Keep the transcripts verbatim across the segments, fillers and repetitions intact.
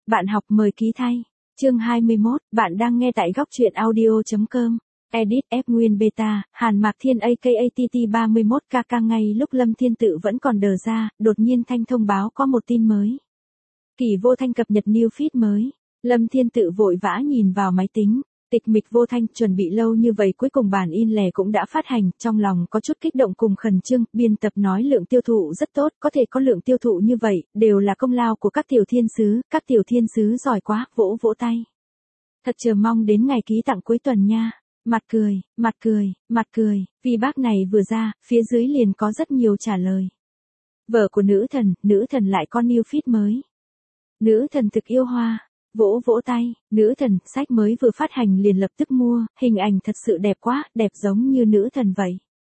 Bạn học mời ký thay. Chương hai mươi mốt, bạn đang nghe tại góc truyện audio chấm com. Edit F Nguyên Beta, Hàn Mạc Thiên aka T T ba mươi mốt K K. Ngay lúc Lâm Thiên Tự vẫn còn đờ ra, đột nhiên Thanh thông báo có một tin mới. Kỳ Vô Thanh cập nhật new feed mới. Lâm Thiên Tự vội vã nhìn vào máy tính. Tịch mịch Vô Thanh chuẩn bị lâu như vậy cuối cùng bản in lẻ cũng đã phát hành, trong lòng có chút kích động cùng khẩn trương, biên tập nói lượng tiêu thụ rất tốt, có thể có lượng tiêu thụ như vậy, đều là công lao của các tiểu thiên sứ, các tiểu thiên sứ giỏi quá, vỗ vỗ tay. Thật chờ mong đến ngày ký tặng cuối tuần nha. Mặt cười, mặt cười, mặt cười, vì bác này vừa ra, phía dưới liền có rất nhiều trả lời. Vợ của nữ thần, nữ thần lại có new feed mới. Nữ thần thực yêu hoa. Vỗ vỗ tay, nữ thần, sách mới vừa phát hành liền lập tức mua, hình ảnh thật sự đẹp quá, đẹp giống như nữ thần vậy.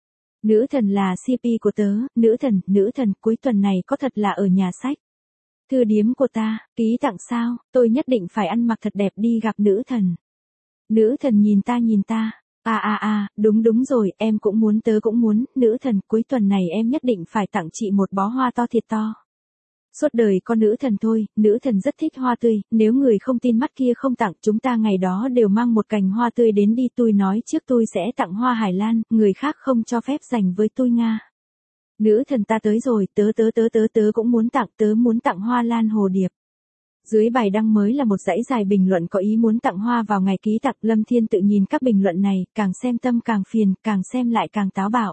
Nữ thần là xê pê của tớ, nữ thần, nữ thần, cuối tuần này có thật là ở nhà sách. Thư điếm của ta, ký tặng sao, tôi nhất định phải ăn mặc thật đẹp đi gặp nữ thần. Nữ thần nhìn ta nhìn ta, à à à, đúng đúng rồi, em cũng muốn tớ cũng muốn, nữ thần, cuối tuần này em nhất định phải tặng chị một bó hoa to thiệt to. Suốt đời con nữ thần thôi, nữ thần rất thích hoa tươi, nếu người không tin mắt kia không tặng, chúng ta ngày đó đều mang một cành hoa tươi đến đi, tôi nói trước tôi sẽ tặng hoa hải lan, người khác không cho phép dành với tôi Nga. Nữ thần ta tới rồi, tớ tớ tớ tớ tớ cũng muốn tặng, tớ muốn tặng hoa lan hồ điệp. Dưới bài đăng mới là một dãy dài bình luận có ý muốn tặng hoa vào ngày ký tặng. Lâm Thiên Tự nhìn các bình luận này, càng xem tâm càng phiền, càng xem lại càng táo bạo.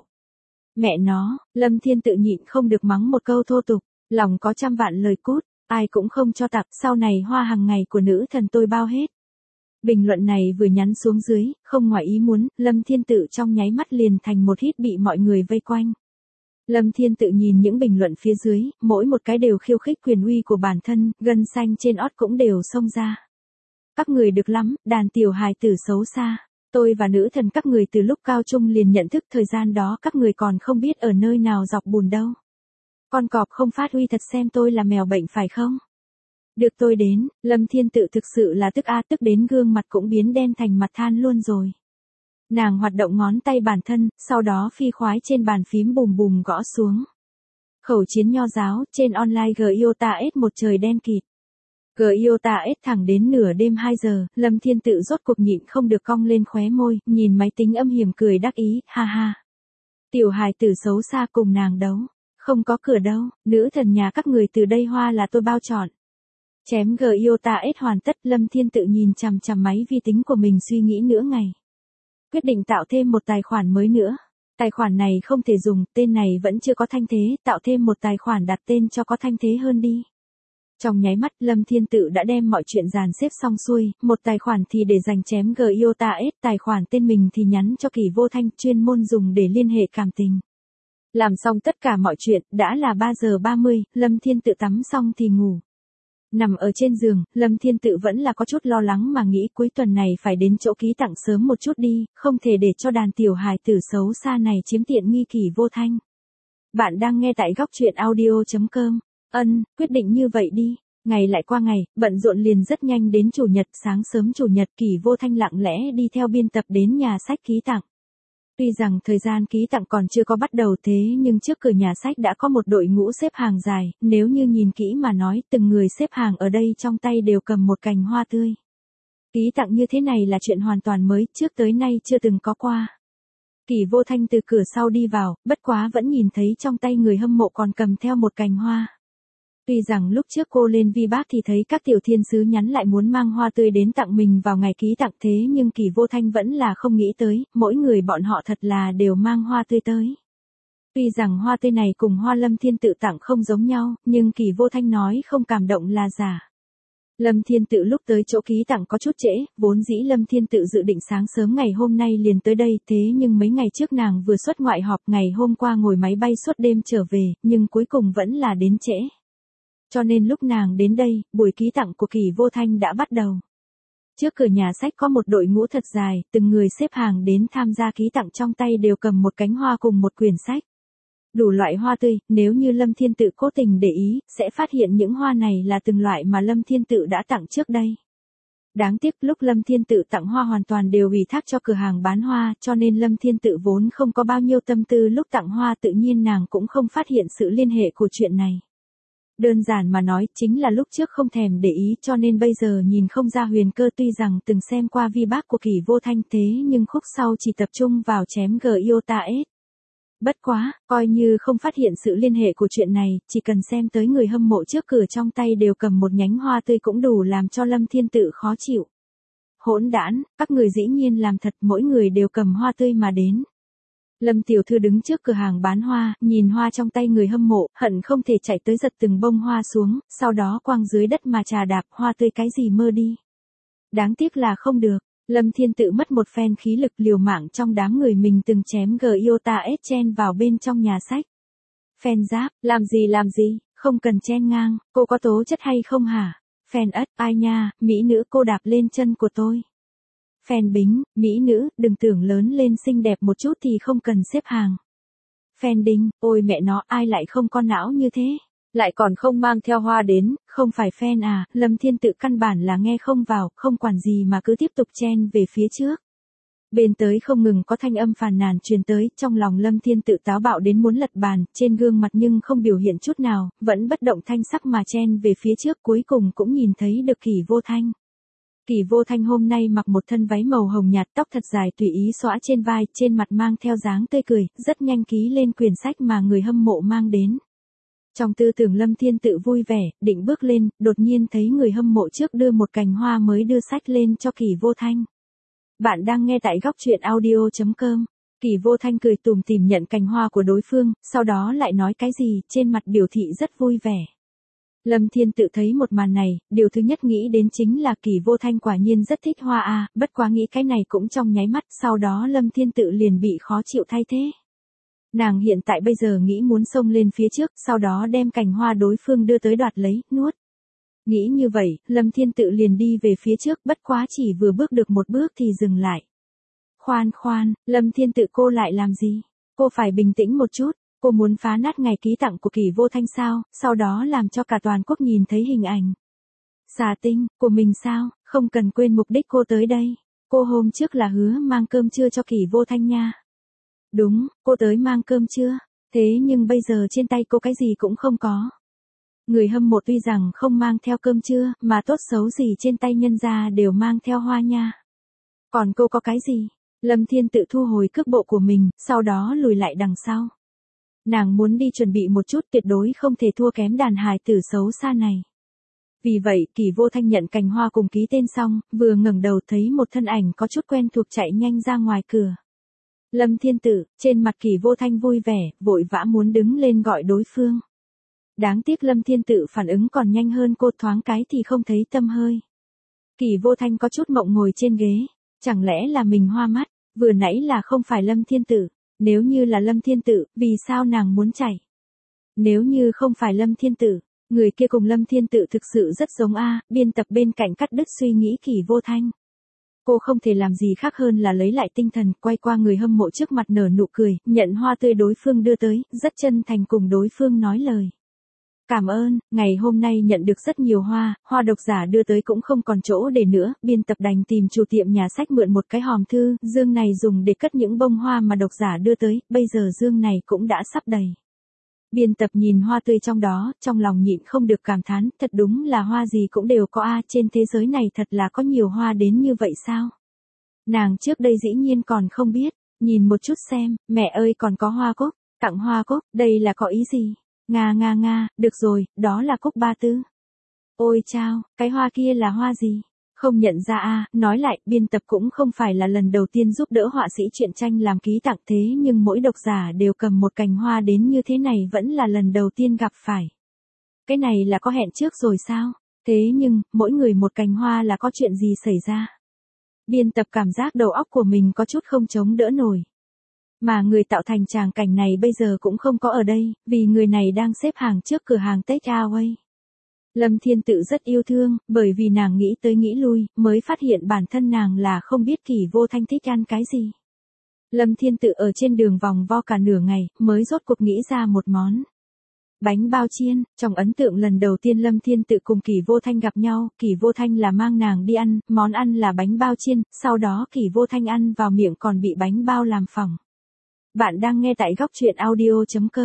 Mẹ nó, Lâm Thiên Tự nhịn không được mắng một câu thô tục. Lòng có trăm vạn lời cút, ai cũng không cho tặng, sau này hoa hàng ngày của nữ thần tôi bao hết. Bình luận này vừa nhắn xuống dưới, không ngoài ý muốn, Lâm Thiên Tự trong nháy mắt liền thành một hit bị mọi người vây quanh. Lâm Thiên Tự nhìn những bình luận phía dưới, mỗi một cái đều khiêu khích quyền uy của bản thân, gân xanh trên ót cũng đều xông ra. Các người được lắm, đàn tiểu hài tử xấu xa. Tôi và nữ thần các người từ lúc cao trung liền nhận thức thời gian đó các người còn không biết ở nơi nào dọc bùn đâu. Con cọp không phát huy thật xem tôi là mèo bệnh phải không? Được tôi đến, Lâm Thiên Tự thực sự là tức a tức đến gương mặt cũng biến đen thành mặt than luôn rồi. Nàng hoạt động ngón tay bản thân, sau đó phi khoái trên bàn phím bùm bùm gõ xuống. Khẩu chiến nho giáo, trên online giê i o tê a ét một trời đen kịt. giê i o tê a ét thẳng đến nửa đêm hai giờ, Lâm Thiên Tự rốt cuộc nhịn không được cong lên khóe môi, nhìn máy tính âm hiểm cười đắc ý, ha ha. Tiểu hài tử xấu xa cùng nàng đấu. Không có cửa đâu, nữ thần nhà các người từ đây hoa là tôi bao chọn. Chém giê i o tê a ét hoàn tất, Lâm Thiên Tự nhìn chằm chằm máy vi tính của mình suy nghĩ nửa ngày. Quyết định tạo thêm một tài khoản mới nữa. Tài khoản này không thể dùng, tên này vẫn chưa có thanh thế, tạo thêm một tài khoản đặt tên cho có thanh thế hơn đi. Trong nháy mắt, Lâm Thiên Tự đã đem mọi chuyện dàn xếp xong xuôi, một tài khoản thì để dành chém giê i o tê a ét, tài khoản tên mình thì nhắn cho Kỳ Vô Thanh, chuyên môn dùng để liên hệ cảm tình. Làm xong tất cả mọi chuyện, đã là ba giờ ba mươi, Lâm Thiên Tự tắm xong thì ngủ. Nằm ở trên giường, Lâm Thiên Tự vẫn là có chút lo lắng mà nghĩ cuối tuần này phải đến chỗ ký tặng sớm một chút đi, không thể để cho đàn tiểu hài tử xấu xa này chiếm tiện nghi Kỳ Vô Thanh. Bạn đang nghe tại góc truyện audio chấm com. Ân, quyết định như vậy đi. Ngày lại qua ngày, bận rộn liền rất nhanh đến chủ nhật, sáng sớm chủ nhật Kỳ Vô Thanh lặng lẽ đi theo biên tập đến nhà sách ký tặng. Tuy rằng thời gian ký tặng còn chưa có bắt đầu thế nhưng trước cửa nhà sách đã có một đội ngũ xếp hàng dài, nếu như nhìn kỹ mà nói từng người xếp hàng ở đây trong tay đều cầm một cành hoa tươi. Ký tặng như thế này là chuyện hoàn toàn mới, trước tới nay chưa từng có qua. Kỳ Vô Thanh từ cửa sau đi vào, bất quá vẫn nhìn thấy trong tay người hâm mộ còn cầm theo một cành hoa. Tuy rằng lúc trước cô lên vi bác thì thấy các tiểu thiên sứ nhắn lại muốn mang hoa tươi đến tặng mình vào ngày ký tặng thế nhưng Kỳ Vô Thanh vẫn là không nghĩ tới, mỗi người bọn họ thật là đều mang hoa tươi tới. Tuy rằng hoa tươi này cùng hoa Lâm Thiên Tự tặng không giống nhau, nhưng Kỳ Vô Thanh nói không cảm động là giả. Lâm Thiên Tự lúc tới chỗ ký tặng có chút trễ, vốn dĩ Lâm Thiên Tự dự định sáng sớm ngày hôm nay liền tới đây, thế nhưng mấy ngày trước nàng vừa xuất ngoại họp, ngày hôm qua ngồi máy bay suốt đêm trở về, nhưng cuối cùng vẫn là đến trễ. Cho nên lúc nàng đến đây, buổi ký tặng của Kỳ Vô Thanh đã bắt đầu. Trước cửa nhà sách có một đội ngũ thật dài, từng người xếp hàng đến tham gia ký tặng trong tay đều cầm một cánh hoa cùng một quyển sách. Đủ loại hoa tươi, nếu như Lâm Thiên Tự cố tình để ý, sẽ phát hiện những hoa này là từng loại mà Lâm Thiên Tự đã tặng trước đây. Đáng tiếc lúc Lâm Thiên Tự tặng hoa hoàn toàn đều ủy thác cho cửa hàng bán hoa, cho nên Lâm Thiên Tự vốn không có bao nhiêu tâm tư lúc tặng hoa, tự nhiên nàng cũng không phát hiện sự liên hệ của chuyện này. Đơn giản mà nói chính là lúc trước không thèm để ý cho nên bây giờ nhìn không ra huyền cơ, tuy rằng từng xem qua vi bác của Kỷ Vô Thanh thế nhưng khúc sau chỉ tập trung vào chém G Iota S. Bất quá, coi như không phát hiện sự liên hệ của chuyện này, chỉ cần xem tới người hâm mộ trước cửa trong tay đều cầm một nhánh hoa tươi cũng đủ làm cho Lâm Thiên Tự khó chịu. Hỗn đản, các người dĩ nhiên làm thật, mỗi người đều cầm hoa tươi mà đến. Lâm tiểu thư đứng trước cửa hàng bán hoa, nhìn hoa trong tay người hâm mộ, hận không thể chạy tới giật từng bông hoa xuống, sau đó quăng dưới đất mà trà đạp, hoa tươi cái gì mơ đi. Đáng tiếc là không được, Lâm Thiên Tự mất một phen khí lực liều mạng trong đám người mình từng chém G Iota S chen vào bên trong nhà sách. Phen giáp, làm gì làm gì, không cần chen ngang, cô có tố chất hay không hả? Phen ất, ai nha, mỹ nữ cô đạp lên chân của tôi. Phen bính, mỹ nữ, đừng tưởng lớn lên xinh đẹp một chút thì không cần xếp hàng. Phen đinh, ôi mẹ nó, ai lại không con não như thế, lại còn không mang theo hoa đến, không phải phen à, Lâm Thiên Tự căn bản là nghe không vào, không quản gì mà cứ tiếp tục chen về phía trước. Bên tới không ngừng có thanh âm phàn nàn truyền tới, trong lòng Lâm Thiên Tự táo bạo đến muốn lật bàn, trên gương mặt nhưng không biểu hiện chút nào, vẫn bất động thanh sắc mà chen về phía trước, cuối cùng cũng nhìn thấy được Kỷ Vô Thanh. Kỷ Vô Thanh hôm nay mặc một thân váy màu hồng nhạt, tóc thật dài tùy ý xõa trên vai, trên mặt mang theo dáng tươi cười, rất nhanh ký lên quyển sách mà người hâm mộ mang đến. Trong tư tưởng Lâm Thiên Tự vui vẻ, định bước lên, đột nhiên thấy người hâm mộ trước đưa một cành hoa mới đưa sách lên cho Kỷ Vô Thanh. Bạn đang nghe tại góc truyện audio chấm com. Kỷ Vô Thanh cười tủm tỉm nhận cành hoa của đối phương, sau đó lại nói cái gì, trên mặt biểu thị rất vui vẻ. Lâm Thiên Tự thấy một màn này, điều thứ nhất nghĩ đến chính là Kỷ Vô Thanh quả nhiên rất thích hoa a, bất quá nghĩ cái này cũng trong nháy mắt, sau đó Lâm Thiên Tự liền bị khó chịu thay thế. Nàng hiện tại bây giờ nghĩ muốn xông lên phía trước, sau đó đem cành hoa đối phương đưa tới đoạt lấy, nuốt. Nghĩ như vậy, Lâm Thiên Tự liền đi về phía trước, bất quá chỉ vừa bước được một bước thì dừng lại. Khoan khoan, Lâm Thiên Tự cô lại làm gì? Cô phải bình tĩnh một chút, cô muốn phá nát ngày ký tặng của Kỷ Vô Thanh sao, sau đó làm cho cả toàn quốc nhìn thấy hình ảnh. Xà tinh, của mình sao, không cần quên mục đích cô tới đây. Cô hôm trước là hứa mang cơm trưa cho Kỷ Vô Thanh nha. Đúng, cô tới mang cơm trưa, thế nhưng bây giờ trên tay cô cái gì cũng không có. Người hâm mộ tuy rằng không mang theo cơm trưa, mà tốt xấu gì trên tay nhân gia đều mang theo hoa nha. Còn cô có cái gì? Lâm Thiên Tự thu hồi cước bộ của mình, sau đó lùi lại đằng sau. Nàng muốn đi chuẩn bị một chút, tuyệt đối không thể thua kém đàn hài tử xấu xa này. Vì vậy, Kỷ Vô Thanh nhận cành hoa cùng ký tên xong, vừa ngẩng đầu thấy một thân ảnh có chút quen thuộc chạy nhanh ra ngoài cửa. Lâm Thiên Tự, trên mặt Kỷ Vô Thanh vui vẻ, vội vã muốn đứng lên gọi đối phương. Đáng tiếc Lâm Thiên Tự phản ứng còn nhanh hơn cô, thoáng cái thì không thấy tâm hơi. Kỷ Vô Thanh có chút mộng ngồi trên ghế, chẳng lẽ là mình hoa mắt, vừa nãy là không phải Lâm Thiên Tự, nếu như là Lâm Thiên Tự, vì sao nàng muốn chạy? Nếu như không phải Lâm Thiên Tự, người kia cùng Lâm Thiên Tự thực sự rất giống a, biên tập bên cạnh cắt đứt suy nghĩ Kỷ Vô Thanh. Cô không thể làm gì khác hơn là lấy lại tinh thần, quay qua người hâm mộ trước mặt nở nụ cười, nhận hoa tươi đối phương đưa tới, rất chân thành cùng đối phương nói lời. Cảm ơn, ngày hôm nay nhận được rất nhiều hoa, hoa độc giả đưa tới cũng không còn chỗ để nữa, biên tập đành tìm chủ tiệm nhà sách mượn một cái hòm thư, dương này dùng để cất những bông hoa mà độc giả đưa tới, bây giờ dương này cũng đã sắp đầy. Biên tập nhìn hoa tươi trong đó, trong lòng nhịn không được cảm thán, thật đúng là hoa gì cũng đều có a, trên thế giới này thật là có nhiều hoa đến như vậy sao? Nàng trước đây dĩ nhiên còn không biết, nhìn một chút xem, mẹ ơi còn có hoa cúc, tặng hoa cúc, đây là có ý gì? Nga nga nga, được rồi, đó là cúc ba tư. Ôi chao, cái hoa kia là hoa gì? Không nhận ra a, nói lại, biên tập cũng không phải là lần đầu tiên giúp đỡ họa sĩ truyện tranh làm ký tặng thế nhưng mỗi độc giả đều cầm một cành hoa đến như thế này vẫn là lần đầu tiên gặp phải. Cái này là có hẹn trước rồi sao? Thế nhưng, mỗi người một cành hoa là có chuyện gì xảy ra? Biên tập cảm giác đầu óc của mình có chút không chống đỡ nổi. Mà người tạo thành tràng cảnh này bây giờ cũng không có ở đây, vì người này đang xếp hàng trước cửa hàng Take Away. Lâm Thiên Tự rất yêu thương, bởi vì nàng nghĩ tới nghĩ lui, mới phát hiện bản thân nàng là không biết Kỷ Vô Thanh thích ăn cái gì. Lâm Thiên Tự ở trên đường vòng vo cả nửa ngày, mới rốt cuộc nghĩ ra một món. Bánh bao chiên, trong ấn tượng lần đầu tiên Lâm Thiên Tự cùng Kỷ Vô Thanh gặp nhau, Kỷ Vô Thanh là mang nàng đi ăn, món ăn là bánh bao chiên, sau đó Kỷ Vô Thanh ăn vào miệng còn bị bánh bao làm phỏng. Bạn đang nghe tại góc truyện audio chấm com.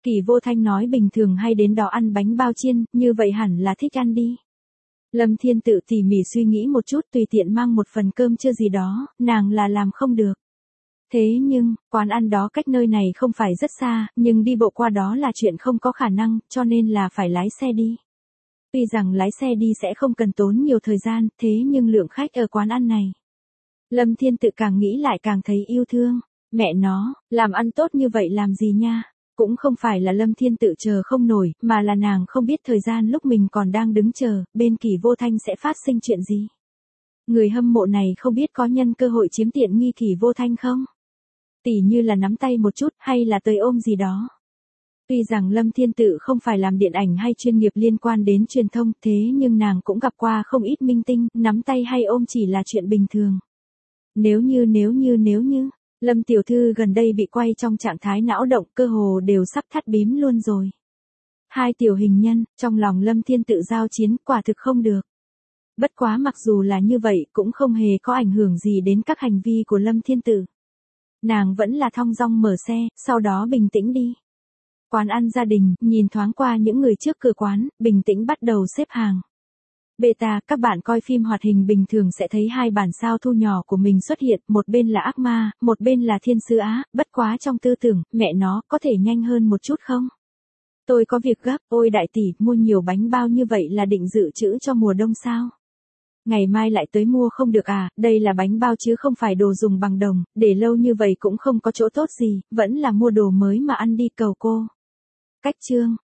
Kỳ Vô Thanh nói bình thường hay đến đó ăn bánh bao chiên, như vậy hẳn là thích ăn đi. Lâm Thiên Tự tỉ mỉ suy nghĩ một chút tùy tiện mang một phần cơm trưa gì đó, nàng là làm không được. Thế nhưng, quán ăn đó cách nơi này không phải rất xa, nhưng đi bộ qua đó là chuyện không có khả năng, cho nên là phải lái xe đi. Tuy rằng lái xe đi sẽ không cần tốn nhiều thời gian, thế nhưng lượng khách ở quán ăn này. Lâm Thiên Tự càng nghĩ lại càng thấy yêu thương. Mẹ nó, làm ăn tốt như vậy làm gì nha? Cũng không phải là Lâm Thiên Tự chờ không nổi, mà là nàng không biết thời gian lúc mình còn đang đứng chờ, bên Kỳ Vô Thanh sẽ phát sinh chuyện gì. Người hâm mộ này không biết có nhân cơ hội chiếm tiện nghi Kỳ Vô Thanh không? Tỉ như là nắm tay một chút hay là tới ôm gì đó. Tuy rằng Lâm Thiên Tự không phải làm điện ảnh hay chuyên nghiệp liên quan đến truyền thông, thế nhưng nàng cũng gặp qua không ít minh tinh, nắm tay hay ôm chỉ là chuyện bình thường. Nếu như nếu như nếu như, Lâm tiểu thư gần đây bị quay trong trạng thái não động, cơ hồ đều sắp thắt bím luôn rồi. Hai tiểu hình nhân, trong lòng Lâm Thiên Tự giao chiến, quả thực không được. Bất quá mặc dù là như vậy, cũng không hề có ảnh hưởng gì đến các hành vi của Lâm Thiên Tự. Nàng vẫn là thong dong mở xe, sau đó bình tĩnh đi. Quán ăn gia đình, nhìn thoáng qua những người trước cửa quán, bình tĩnh bắt đầu xếp hàng. Beta, các bạn coi phim hoạt hình bình thường sẽ thấy hai bản sao thu nhỏ của mình xuất hiện, một bên là ác ma, một bên là thiên sứ Á, bất quá trong tư tưởng, mẹ nó, có thể nhanh hơn một chút không? Tôi có việc gấp, ôi đại tỷ, mua nhiều bánh bao như vậy là định dự trữ cho mùa đông sao? Ngày mai lại tới mua không được à, đây là bánh bao chứ không phải đồ dùng bằng đồng, để lâu như vậy cũng không có chỗ tốt gì, vẫn là mua đồ mới mà ăn đi cầu cô. Cách chương